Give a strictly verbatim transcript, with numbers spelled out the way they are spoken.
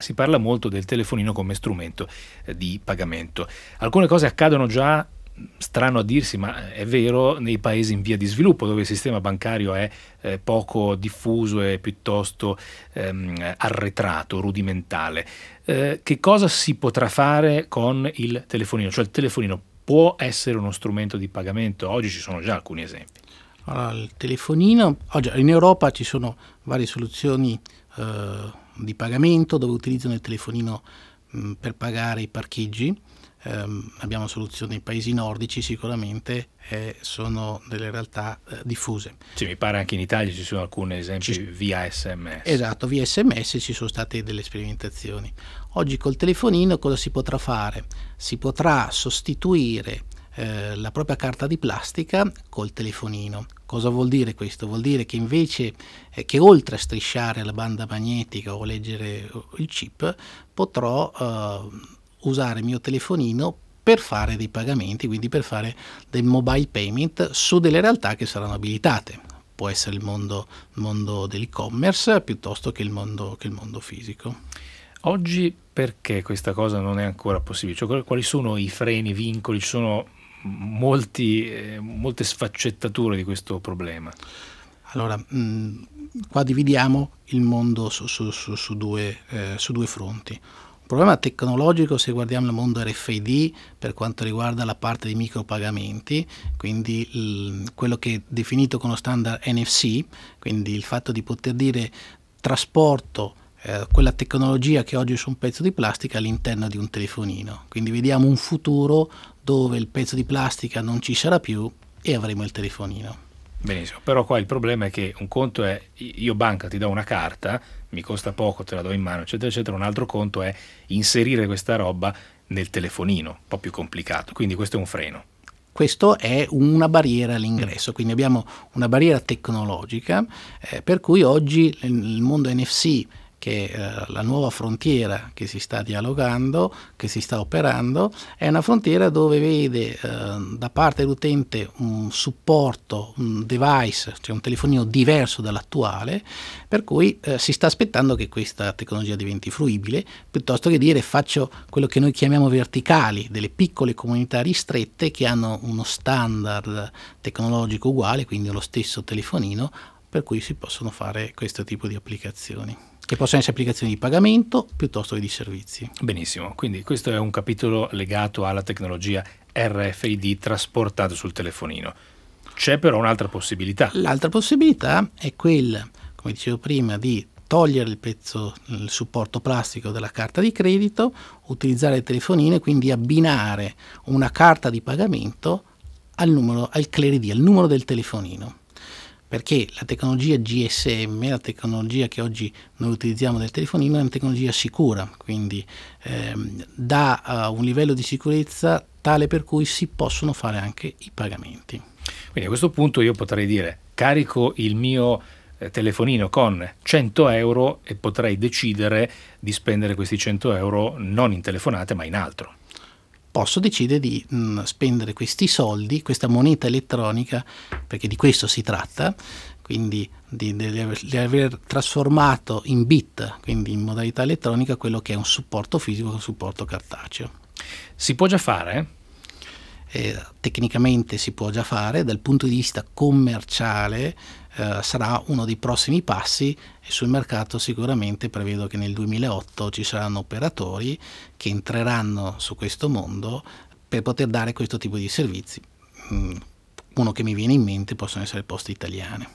Si parla molto del telefonino come strumento eh, di pagamento. Alcune cose accadono già, strano a dirsi, ma è vero, nei paesi in via di sviluppo, dove il sistema bancario è eh, poco diffuso e piuttosto ehm, arretrato, rudimentale. Eh, che cosa si potrà fare con il telefonino? Cioè il telefonino può essere uno strumento di pagamento? Oggi ci sono già alcuni esempi. Allora, il telefonino, oggi in Europa ci sono varie soluzioni eh, di pagamento dove utilizzano il telefonino mh, per pagare i parcheggi. Um, abbiamo soluzioni nei paesi nordici sicuramente e sono delle realtà uh, diffuse. Sì, mi pare anche in Italia ci sono alcuni esempi ci... via S M S. Esatto, via S M S ci sono state delle sperimentazioni. Oggi col telefonino cosa si potrà fare? Si potrà sostituire eh, la propria carta di plastica col telefonino. Cosa vuol dire questo? Vuol dire che invece eh, che oltre a strisciare la banda magnetica o leggere il chip, potrò eh, usare il mio telefonino per fare dei pagamenti, quindi per fare dei mobile payment su delle realtà che saranno abilitate. Può essere il mondo, mondo dell'e-commerce piuttosto che il mondo, che il mondo fisico. Oggi perché questa cosa non è ancora possibile? Cioè, quali sono i freni, i vincoli? Ci sono molti, eh, molte sfaccettature di questo problema. Allora, mh, qua dividiamo il mondo su, su, su, su, due, eh, su due fronti. Il problema tecnologico, se guardiamo il mondo R F I D per quanto riguarda la parte dei micropagamenti, quindi il, quello che è definito con lo standard N F C, quindi il fatto di poter dire trasporto eh, quella tecnologia che oggi è su un pezzo di plastica all'interno di un telefonino. Quindi vediamo un futuro dove il pezzo di plastica non ci sarà più e avremo il telefonino. Benissimo, però qua il problema è che un conto è io banca ti do una carta, mi costa poco, te la do in mano, eccetera, eccetera, un altro conto è inserire questa roba nel telefonino, un po' più complicato, quindi questo è un freno. Questo è una barriera all'ingresso, quindi abbiamo una barriera tecnologica eh, per cui oggi il mondo N F C, che è eh, la nuova frontiera che si sta dialogando, che si sta operando, è una frontiera dove vede eh, da parte dell'utente un supporto, un device, cioè un telefonino diverso dall'attuale, per cui eh, si sta aspettando che questa tecnologia diventi fruibile, piuttosto che dire faccio quello che noi chiamiamo verticali, delle piccole comunità ristrette che hanno uno standard tecnologico uguale, quindi lo stesso telefonino, per cui si possono fare questo tipo di applicazioni, che possono essere applicazioni di pagamento piuttosto che di servizi. Benissimo, quindi questo è un capitolo legato alla tecnologia R F I D trasportato sul telefonino. C'è però un'altra possibilità. L'altra possibilità è quella, come dicevo prima, di togliere il pezzo, il supporto plastico della carta di credito, utilizzare il telefonino e quindi abbinare una carta di pagamento al numero, al Clear I D, al numero del telefonino. Perché la tecnologia G S M, la tecnologia che oggi noi utilizziamo del telefonino, è una tecnologia sicura, quindi ehm, dà uh, un livello di sicurezza tale per cui si possono fare anche i pagamenti. Quindi a questo punto io potrei dire carico il mio eh, telefonino con cento euro e potrei decidere di spendere questi cento euro non in telefonate ma in altro. Posso decidere di mh, spendere questi soldi, questa moneta elettronica, perché di questo si tratta, quindi di, di, di aver trasformato in bit, quindi in modalità elettronica, quello che è un supporto fisico e un supporto cartaceo. Si può già fare? Eh, tecnicamente si può già fare, dal punto di vista commerciale eh, sarà uno dei prossimi passi e sul mercato sicuramente prevedo che nel duemilaotto ci saranno operatori che entreranno su questo mondo per poter dare questo tipo di servizi. Mm, uno che mi viene in mente possono essere Poste Italiane.